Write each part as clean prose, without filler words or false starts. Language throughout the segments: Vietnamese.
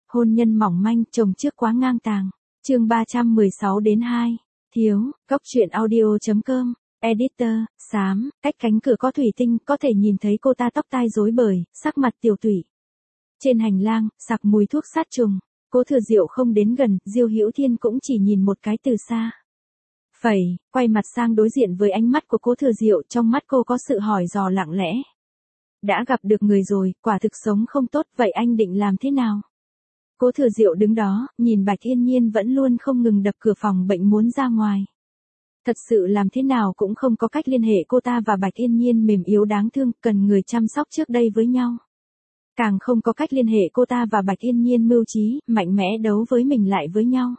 Hôn nhân mỏng manh, chồng trước quá ngang tàng. Chương 316 đến 2. Thiếu, Cốc truyện audio.com. Editor, xám, cách cánh cửa có thủy tinh, có thể nhìn thấy cô ta tóc tai rối bời, sắc mặt tiều tụy. Trên hành lang, sặc mùi thuốc sát trùng. Cố Thừa Diệu không đến gần, Diêu Hữu Thiên cũng chỉ nhìn một cái từ xa. Quay mặt sang đối diện với ánh mắt của Cố Thừa Diệu, trong mắt cô có sự hỏi dò lặng lẽ. Đã gặp được người rồi, quả thực sống không tốt, vậy anh định làm thế nào? Cố Thừa Diệu đứng đó, nhìn Bạch Yên Nhiên vẫn luôn không ngừng đập cửa phòng bệnh muốn ra ngoài. Thật sự làm thế nào cũng không có cách liên hệ cô ta và Bạch Yên Nhiên mềm yếu đáng thương, cần người chăm sóc trước đây với nhau. Càng không có cách liên hệ cô ta và Bạch Yên Nhiên mưu trí, mạnh mẽ đấu với mình lại với nhau.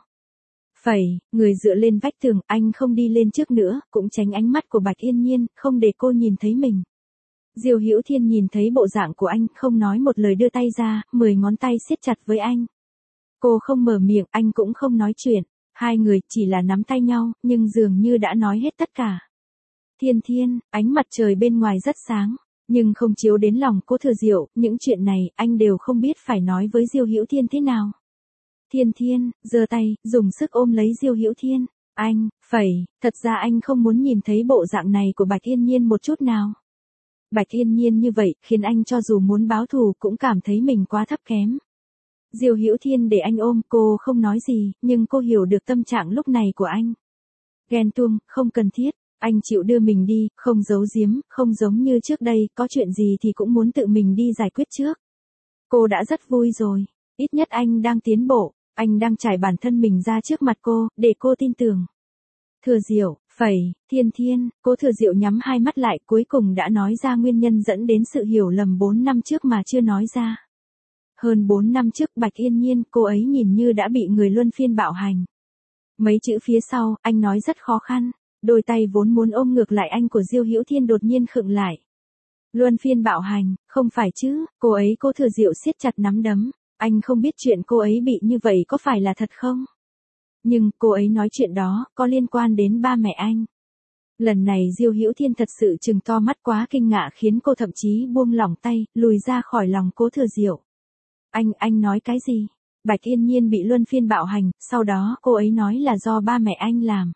Người dựa lên vách tường, anh không đi lên trước nữa, cũng tránh ánh mắt của Bạch Yên Nhiên, không để cô nhìn thấy mình. Diêu Hữu Thiên nhìn thấy bộ dạng của anh, không nói một lời đưa tay ra, 10 ngón tay siết chặt với anh. Cô không mở miệng, anh cũng không nói chuyện. Hai người chỉ là nắm tay nhau, nhưng dường như đã nói hết tất cả. Thiên, ánh mặt trời bên ngoài rất sáng, nhưng không chiếu đến lòng Cố Thừa Diệu, những chuyện này, anh đều không biết phải nói với Diêu Hữu Thiên thế nào. Thiên, giơ tay, dùng sức ôm lấy Diêu Hữu Thiên. Anh, thật ra anh không muốn nhìn thấy bộ dạng này của Bạch Yên Nhiên một chút nào. Bạch Yên Nhiên như vậy, khiến anh cho dù muốn báo thù cũng cảm thấy mình quá thấp kém. Diêu Hữu Thiên để anh ôm, cô không nói gì, nhưng cô hiểu được tâm trạng lúc này của anh. Ghen tuông, không cần thiết, anh chịu đưa mình đi, không giấu giếm, không giống như trước đây, có chuyện gì thì cũng muốn tự mình đi giải quyết trước. Cô đã rất vui rồi, ít nhất anh đang tiến bộ, anh đang trải bản thân mình ra trước mặt cô, để cô tin tưởng. Thừa Diệu, Thiên, Cố Thừa Diệu nhắm hai mắt lại, cuối cùng đã nói ra nguyên nhân dẫn đến sự hiểu lầm 4 năm trước mà chưa nói ra. Hơn 4 năm trước Bạch Yên Nhiên, cô ấy nhìn như đã bị người luân phiên bạo hành. Mấy chữ phía sau, anh nói rất khó khăn, đôi tay vốn muốn ôm ngược lại anh của Diêu Hữu Thiên đột nhiên khựng lại. Luân phiên bạo hành, không phải chứ, cô ấy Cố Thừa Diệu siết chặt nắm đấm, anh không biết chuyện cô ấy bị như vậy có phải là thật không? Nhưng, cô ấy nói chuyện đó, có liên quan đến ba mẹ anh. Lần này Diêu Hữu Thiên thật sự trừng to mắt quá kinh ngạc khiến cô thậm chí buông lỏng tay, lùi ra khỏi lòng Cố Thừa Diệu. Anh nói cái gì? Bạch Yên Nhiên bị luân phiên bạo hành, sau đó cô ấy nói là do ba mẹ anh làm.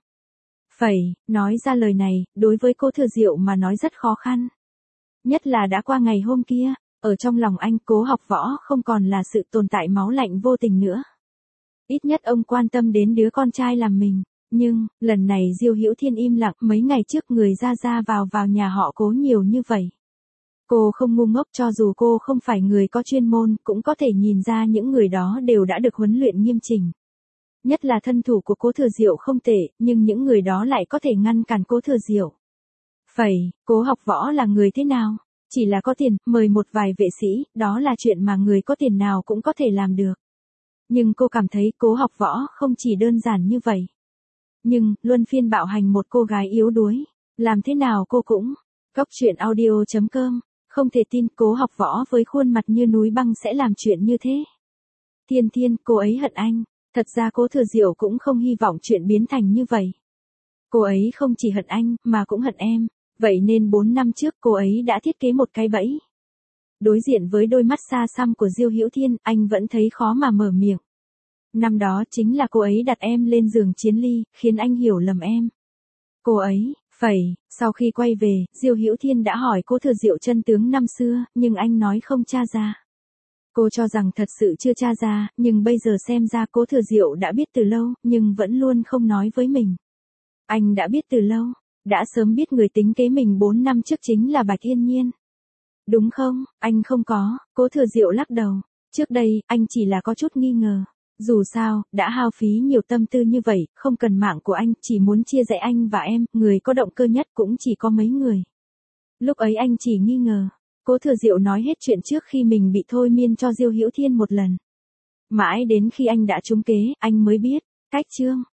Nói ra lời này, đối với Cố Thừa Diệu mà nói rất khó khăn. Nhất là đã qua ngày hôm kia, ở trong lòng anh Cố Học Võ không còn là sự tồn tại máu lạnh vô tình nữa. Ít nhất ông quan tâm đến đứa con trai làm mình, nhưng, lần này Diêu Hữu Thiên im lặng, mấy ngày trước người ra vào nhà họ Cố nhiều như vậy. Cô không ngu ngốc, cho dù cô không phải người có chuyên môn, cũng có thể nhìn ra những người đó đều đã được huấn luyện nghiêm chỉnh. Nhất là thân thủ của Cố Thừa Diệu không tệ, nhưng những người đó lại có thể ngăn cản Cố Thừa Diệu. Cố Học Võ là người thế nào? Chỉ là có tiền, mời một vài vệ sĩ, đó là chuyện mà người có tiền nào cũng có thể làm được. Nhưng cô cảm thấy Cố Học Võ không chỉ đơn giản như vậy. Nhưng, luân phiên bạo hành một cô gái yếu đuối, làm thế nào cô cũng. Cốc truyện audio.com. Không thể tin Cố Học Võ với khuôn mặt như núi băng sẽ làm chuyện như thế. Thiên, cô ấy hận anh. Thật ra Cố Thừa Diệu cũng không hy vọng chuyện biến thành như vậy. Cô ấy không chỉ hận anh, mà cũng hận em. Vậy nên 4 năm trước cô ấy đã thiết kế một cái bẫy. Đối diện với đôi mắt xa xăm của Diêu Hữu Thiên, anh vẫn thấy khó mà mở miệng. Năm đó chính là cô ấy đặt em lên giường Chiến Ly, khiến anh hiểu lầm em. Cô ấy, sau khi quay về, Diêu Hữu Thiên đã hỏi Cố Thừa Diệu chân tướng năm xưa, nhưng anh nói không tra ra. Cô cho rằng thật sự chưa tra ra, nhưng bây giờ xem ra Cố Thừa Diệu đã biết từ lâu, nhưng vẫn luôn không nói với mình. Anh đã biết từ lâu, đã sớm biết người tính kế mình 4 năm trước chính là Bạch Yên Nhiên. Đúng không, anh không có, Cố Thừa Diệu lắc đầu. Trước đây, anh chỉ là có chút nghi ngờ. Dù sao, đã hao phí nhiều tâm tư như vậy, không cần mạng của anh, chỉ muốn chia rẽ anh và em, người có động cơ nhất cũng chỉ có mấy người. Lúc ấy anh chỉ nghi ngờ. Cố Thừa Diệu nói hết chuyện trước khi mình bị thôi miên cho Diêu Hữu Thiên một lần. Mãi đến khi anh đã trúng kế, anh mới biết. Cách chương